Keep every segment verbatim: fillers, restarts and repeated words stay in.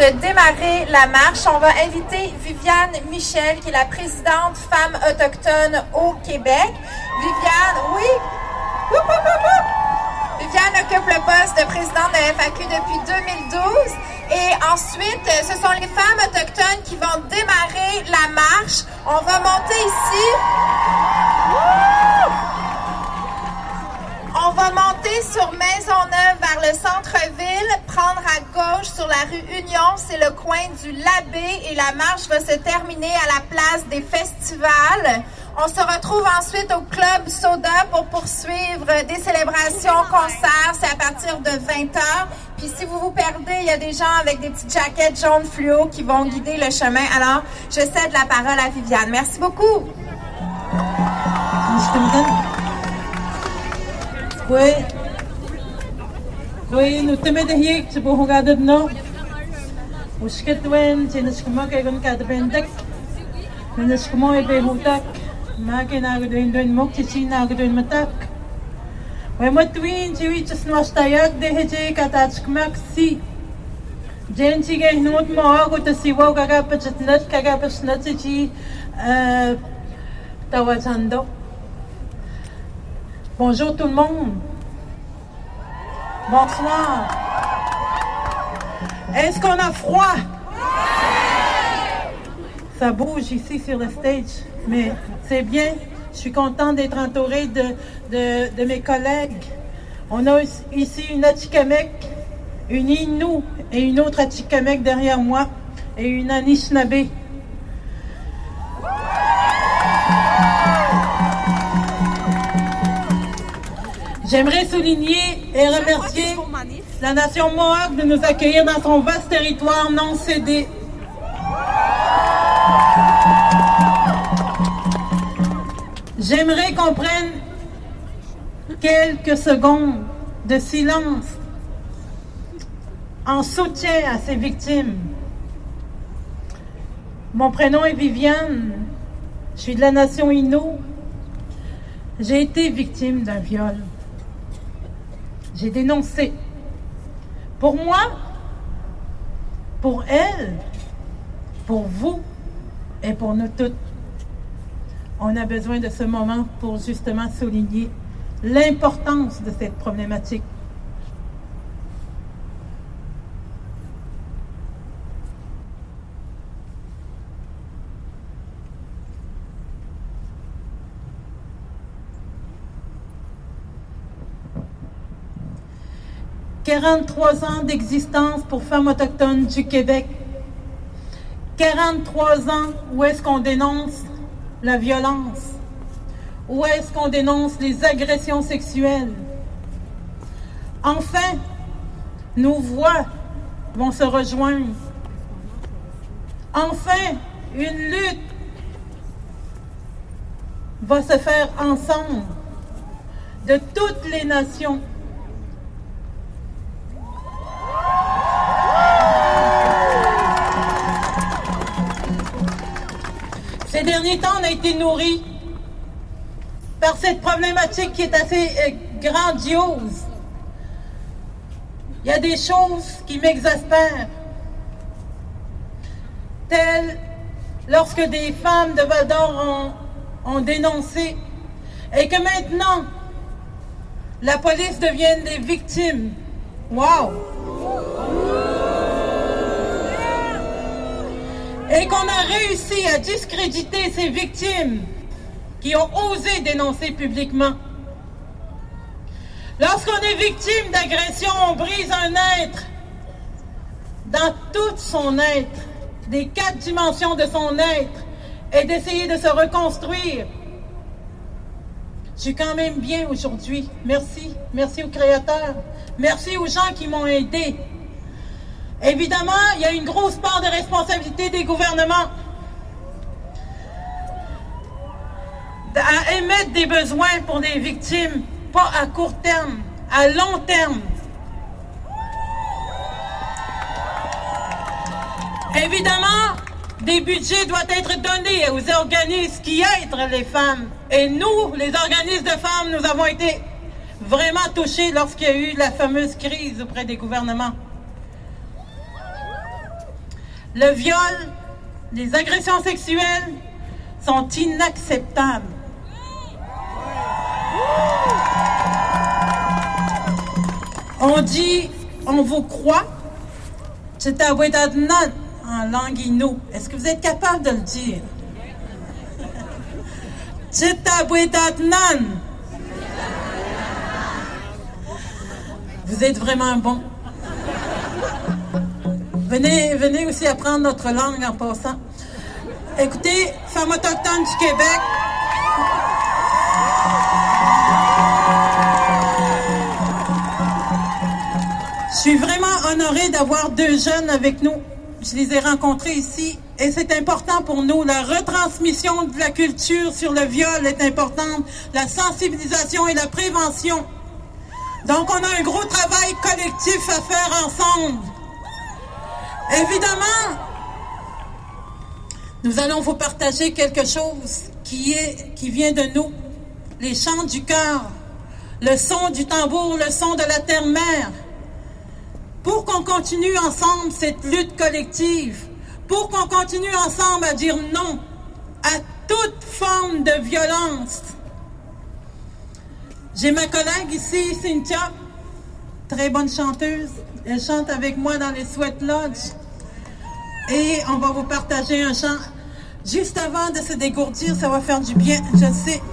de démarrer la marche. On va inviter Viviane Michel, qui est la présidente Femmes autochtones au Québec. Viviane, oui? Oup, oup, oup, oup. Viviane occupe le poste de présidente de F A Q depuis deux mille douze. Et ensuite, ce sont les femmes autochtones qui vont démarrer la marche. On va monter ici. On va monter sur Maisonneuve vers le centre-ville, prendre à gauche sur la rue Union, c'est le coin du Labbé, et la marche va se terminer à la place des festivals. On se retrouve ensuite au Club Soda pour poursuivre des célébrations, concerts, c'est à partir de vingt heures. Puis si vous vous perdez, il y a des gens avec des petites jaquettes jaunes fluo qui vont guider le chemin. Alors, je cède la parole à Viviane. Merci beaucoup. Oui, oui, nous sommes des gens qui ont regardé nous. Nous sommes des gens qui ont regardé nous. Nous sommes des gens qui ont regardé nous. Nous sommes des gens qui ont regardé nous. Nous sommes des gens qui ont regardé nous. Oui, moi, twin, tu es juste nous stayak de hejé katatsk maxi. Jen tu es nous de moi, ou tu sais où kaga petnat kaga petnat tu euh tawazando. Bonjour tout le monde. Bonsoir. Est-ce qu'on a froid? Ça bouge ici sur le stage, mais c'est bien. Je suis contente d'être entourée de, de, de mes collègues. On a ici une Atikamekw, une Innu et une autre Atikamekw derrière moi, et une Anishinaabe. J'aimerais souligner et remercier la nation Mohawk de nous accueillir dans son vaste territoire non cédé. J'aimerais qu'on prenne quelques secondes de silence en soutien à ces victimes. Mon prénom est Viviane, je suis de la nation Innu. J'ai été victime d'un viol. J'ai dénoncé. Pour moi, pour elle, pour vous et pour nous toutes. On a besoin de ce moment pour justement souligner l'importance de cette problématique. quarante-trois ans d'existence pour Femmes autochtones du Québec. quarante-trois ans où est-ce qu'on dénonce la violence? Où est-ce qu'on dénonce les agressions sexuelles? Enfin, nos voix vont se rejoindre. Enfin, une lutte va se faire ensemble de toutes les nations. Ces derniers temps, on a été nourris par cette problématique qui est assez euh, grandiose. Il y a des choses qui m'exaspèrent, telles lorsque des femmes de Val-d'Or ont, ont dénoncé, et que maintenant, la police devienne des victimes. Wow! Et qu'on a réussi à discréditer ces victimes qui ont osé dénoncer publiquement. Lorsqu'on est victime d'agression, on brise un être dans toute son être, des quatre dimensions de son être, et d'essayer de se reconstruire. Je suis quand même bien aujourd'hui. Merci. Merci aux créateurs. Merci aux gens qui m'ont aidé. Évidemment, il y a une grosse part de responsabilité des gouvernements à émettre des besoins pour les victimes, pas à court terme, à long terme. Évidemment, des budgets doivent être donnés aux organismes qui aident les femmes. Et nous, les organismes de femmes, nous avons été vraiment touchés lorsqu'il y a eu la fameuse crise auprès des gouvernements. Le viol, les agressions sexuelles sont inacceptables. On dit, on vous croit, Chitawedadnan en langue inou. Est-ce que vous êtes capable de le dire? Chitawedadnan. Vous êtes vraiment bon. Venez, venez aussi apprendre notre langue en passant. Écoutez, Femmes autochtones du Québec. Je suis vraiment honorée d'avoir deux jeunes avec nous. Je les ai rencontrés ici et c'est important pour nous. La retransmission de la culture sur le viol est importante, la sensibilisation et la prévention. Donc, on a un gros travail collectif à faire ensemble. Évidemment, nous allons vous partager quelque chose qui est, qui vient de nous. Les chants du cœur, le son du tambour, le son de la terre-mère. Pour qu'on continue ensemble cette lutte collective, pour qu'on continue ensemble à dire non à toute forme de violence. J'ai ma collègue ici, Cynthia, très bonne chanteuse. Elle chante avec moi dans les Sweat Lodge. Et on va vous partager un chant juste avant de se dégourdir. Ça va faire du bien, je sais.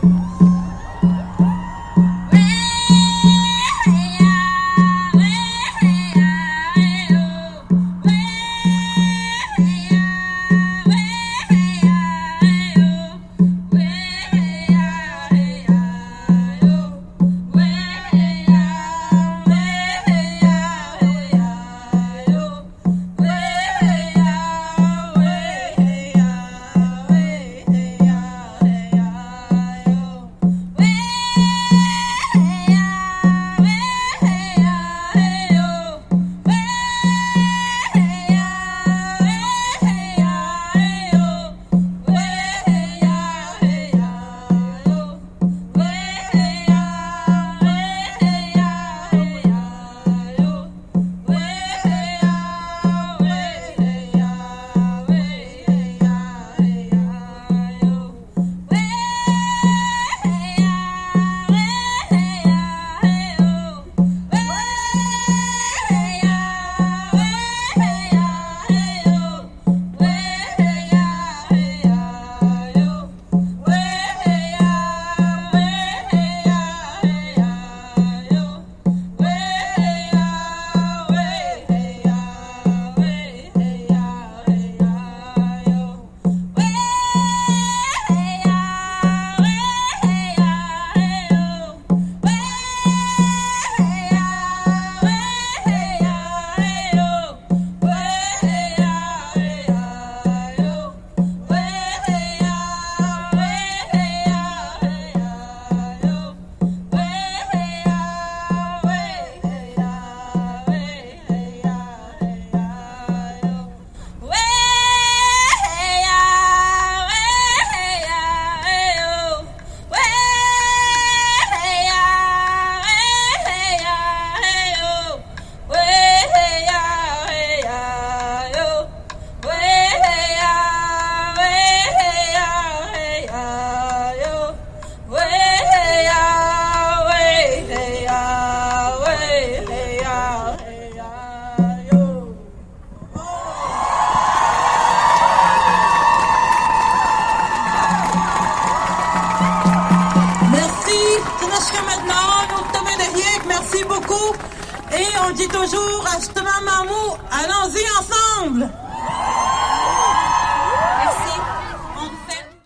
Merci beaucoup. Et on dit toujours, allons-y ensemble.